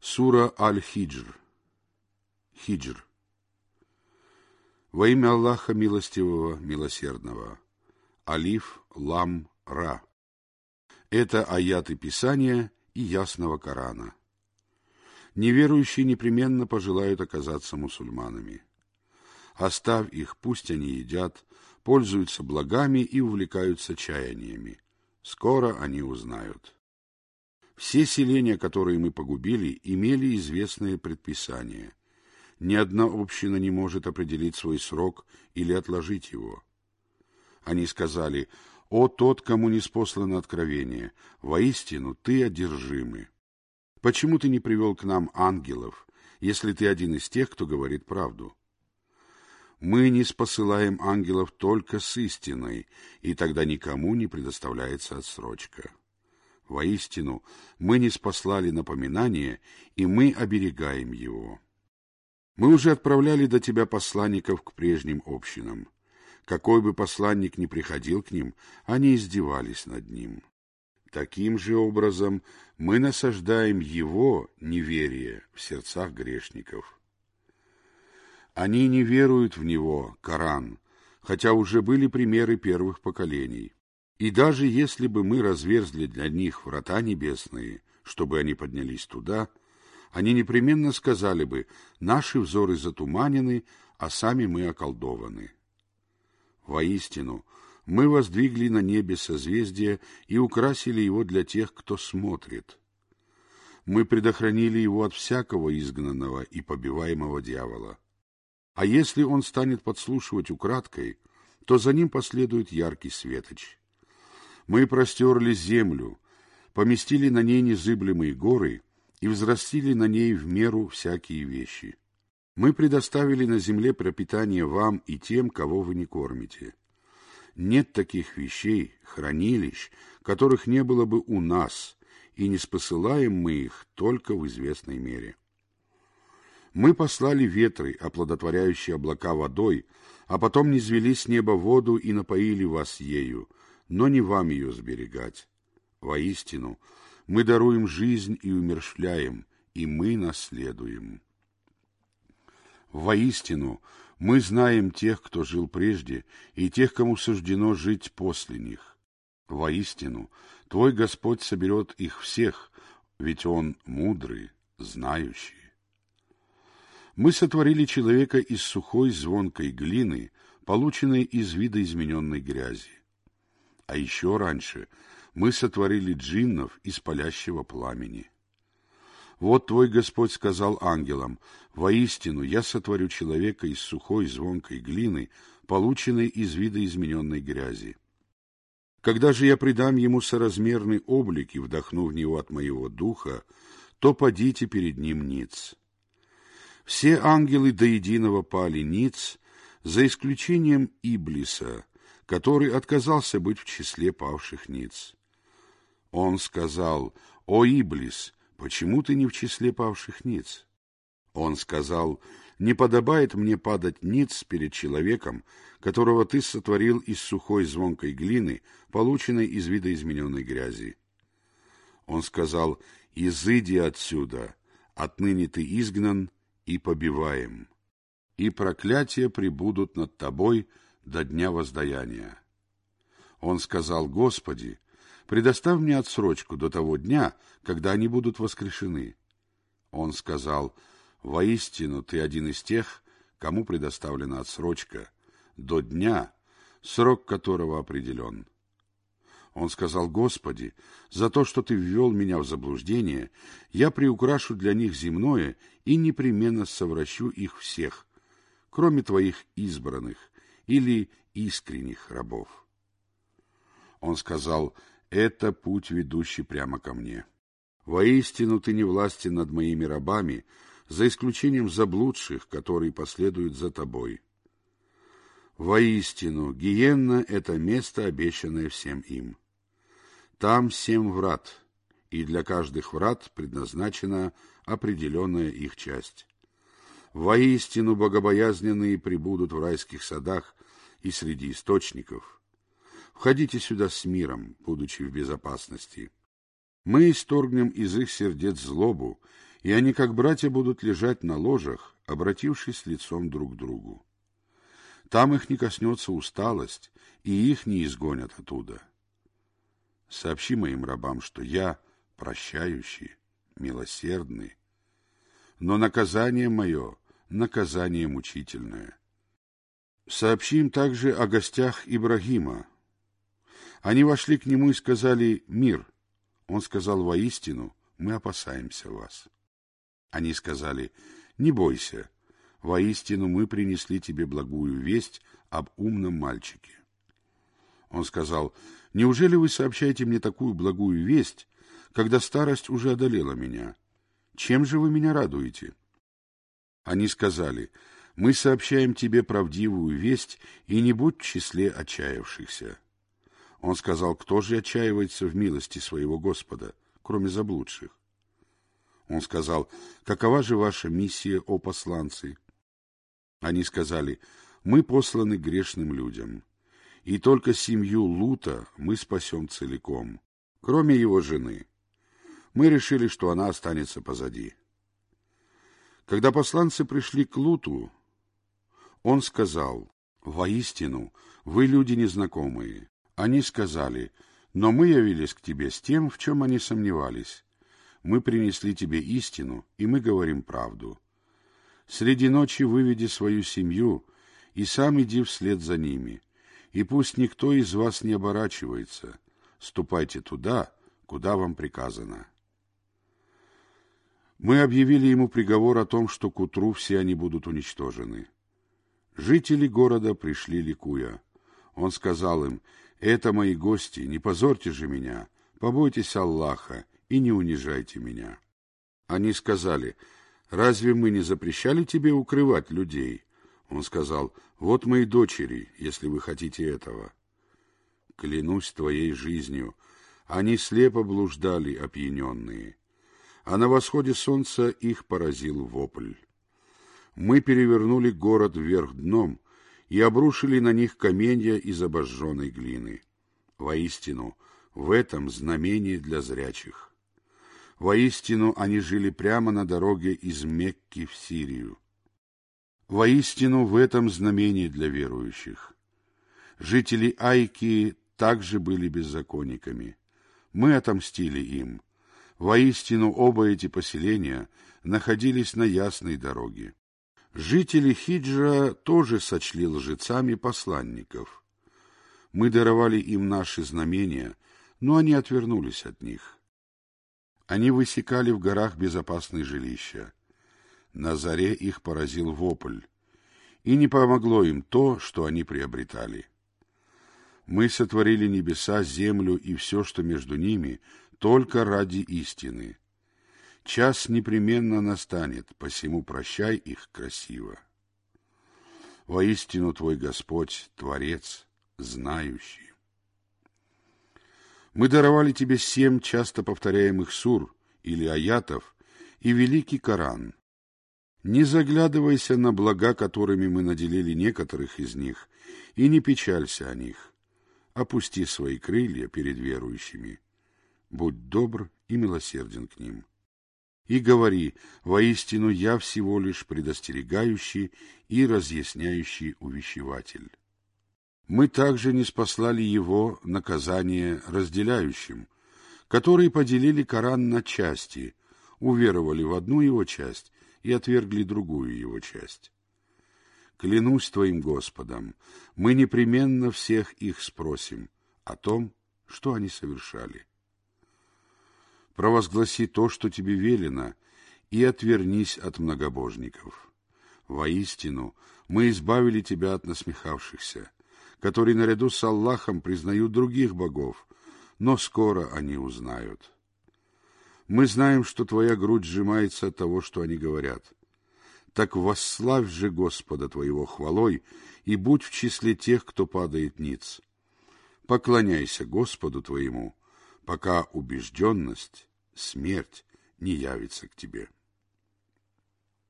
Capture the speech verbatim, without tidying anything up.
Сура Аль-Хиджр. Хиджр. Во имя Аллаха Милостивого, Милосердного. Алиф, Лам, Ра. Это аяты Писания и ясного Корана. Неверующие непременно пожелают оказаться мусульманами. Оставь их, пусть они едят, пользуются благами и увлекаются чаяниями. Скоро они узнают. Все селения, которые мы погубили, имели известные предписания. Ни одна община не может определить свой срок или отложить его. Они сказали: «О тот, кому ниспослано откровение, воистину ты одержимый. Почему ты не привел к нам ангелов, если ты один из тех, кто говорит правду? Мы ниспосылаем ангелов только с истиной, и тогда никому не предоставляется отсрочка. Воистину, мы ниспослали напоминание, и мы оберегаем его. Мы уже отправляли до тебя посланников к прежним общинам. Какой бы посланник ни приходил к ним, они издевались над ним. Таким же образом мы насаждаем его неверие в сердцах грешников. Они не веруют в него, Коран, хотя уже были примеры первых поколений. И даже если бы мы разверзли для них врата небесные, чтобы они поднялись туда, они непременно сказали бы: наши взоры затуманены, а сами мы околдованы. Воистину, мы воздвигли на небе созвездие и украсили его для тех, кто смотрит. Мы предохранили его от всякого изгнанного и побиваемого дьявола. А если он станет подслушивать украдкой, то за ним последует яркий светоч. Мы простерли землю, поместили на ней незыблемые горы и взрастили на ней в меру всякие вещи. Мы предоставили на земле пропитание вам и тем, кого вы не кормите. Нет таких вещей, хранилищ, которых не было бы у нас, и не спосылаем мы их только в известной мере. Мы послали ветры, оплодотворяющие облака водой, а потом низвели с неба воду и напоили вас ею, но не вам ее сберегать. Воистину, мы даруем жизнь и умерщвляем, и мы наследуем. Воистину, мы знаем тех, кто жил прежде, и тех, кому суждено жить после них. Воистину, твой Господь соберет их всех, ведь Он мудрый, знающий. Мы сотворили человека из сухой звонкой глины, полученной из видоизмененной грязи. А еще раньше мы сотворили джиннов из палящего пламени. Вот твой Господь сказал ангелам: воистину, я сотворю человека из сухой звонкой глины, полученной из видоизмененной грязи. Когда же я придам ему соразмерный облик и вдохну в него от моего духа, то падите перед ним ниц. Все ангелы до единого пали ниц, за исключением Иблиса, который отказался быть в числе павших ниц. Он сказал: «О, Иблис, почему ты не в числе павших ниц?» Он сказал: «Не подобает мне падать ниц перед человеком, которого ты сотворил из сухой звонкой глины, полученной из видоизмененной грязи». Он сказал: «Изыди отсюда, отныне ты изгнан и побиваем, и проклятия пребудут над тобой до дня воздаяния». Он сказал: «Господи, предоставь мне отсрочку до того дня, когда они будут воскрешены». Он сказал: «Воистину, ты один из тех, кому предоставлена отсрочка, до дня, срок которого определен». Он сказал: «Господи, за то, что ты ввел меня в заблуждение, я приукрашу для них земное и непременно совращу их всех, кроме твоих избранных или искренних рабов». Он сказал: «Это путь, ведущий прямо ко мне. Воистину, ты не властен над моими рабами, за исключением заблудших, которые последуют за тобой. Воистину, гиенна — это место, обещанное всем им. Там семь врат, и для каждых врат предназначена определенная их часть. Воистину, богобоязненные пребудут в райских садах и среди источников. Входите сюда с миром, будучи в безопасности. Мы исторгнем из их сердец злобу и они, как братья, будут лежать на ложах, обратившись лицом друг к другу. Там их не коснется усталость, и их не изгонят оттуда. Сообщи моим рабам, что я прощающий, милосердный, но наказание мое — наказание мучительное. Сообщи им также о гостях Ибрагима. Они вошли к нему и сказали: «Мир». Он сказал: «Воистину, мы опасаемся вас». Они сказали: «Не бойся, воистину мы принесли тебе благую весть об умном мальчике». Он сказал: «Неужели вы сообщаете мне такую благую весть, когда старость уже одолела меня? Чем же вы меня радуете?» Они сказали: «Мы сообщаем тебе правдивую весть, и не будь в числе отчаявшихся». Он сказал: «Кто же отчаивается в милости своего Господа, кроме заблудших?» Он сказал: «Какова же ваша миссия, о посланцы?» Они сказали: «Мы посланы грешным людям, и только семью Лута мы спасем целиком, кроме его жены. Мы решили, что она останется позади». Когда посланцы пришли к Луту, он сказал: «Воистину, вы люди незнакомые». Они сказали: «Но мы явились к тебе с тем, в чем они сомневались. Мы принесли тебе истину, и мы говорим правду. Среди ночи выведи свою семью, и сам иди вслед за ними, и пусть никто из вас не оборачивается. Ступайте туда, куда вам приказано». Мы объявили ему приговор о том, что к утру все они будут уничтожены. Жители города пришли ликуя. Он сказал им: «Это мои гости, не позорьте же меня, побойтесь Аллаха и не унижайте меня». Они сказали: «Разве мы не запрещали тебе укрывать людей?» Он сказал: «Вот мои дочери, если вы хотите этого». Клянусь твоей жизнью, они слепо блуждали, опьяненные, а на восходе солнца их поразил вопль. Мы перевернули город вверх дном и обрушили на них каменья из обожженной глины. Воистину, в этом знамение для зрячих. Воистину, они жили прямо на дороге из Мекки в Сирию. Воистину, в этом знамение для верующих. Жители Айки также были беззаконниками. Мы отомстили им. Воистину, оба эти поселения находились на ясной дороге. Жители Хиджра тоже сочли лжецами посланников. Мы даровали им наши знамения, но они отвернулись от них. Они высекали в горах безопасные жилища. На заре их поразил вопль, и не помогло им то, что они приобретали. Мы сотворили небеса, землю и все, что между ними, только ради истины. Час непременно настанет, посему прощай их красиво. Воистину твой Господь, Творец, знающий. Мы даровали тебе семь часто повторяемых сур или аятов и великий Коран. Не заглядывайся на блага, которыми мы наделили некоторых из них, и не печалься о них. Опусти свои крылья перед верующими. Будь добр и милосерден к ним. И говори: воистину я всего лишь предостерегающий и разъясняющий увещеватель. Мы также не спаслали его наказание разделяющим, которые поделили Коран на части, уверовали в одну его часть и отвергли другую его часть. Клянусь твоим Господом, мы непременно всех их спросим о том, что они совершали. Провозгласи то, что тебе велено, и отвернись от многобожников. Воистину, мы избавили тебя от насмехавшихся, которые наряду с Аллахом признают других богов, но скоро они узнают. Мы знаем, что твоя грудь сжимается от того, что они говорят. Так восславь же Господа твоего хвалой и будь в числе тех, кто падает ниц. Поклоняйся Господу твоему, пока убежденность, смерть не явится к тебе.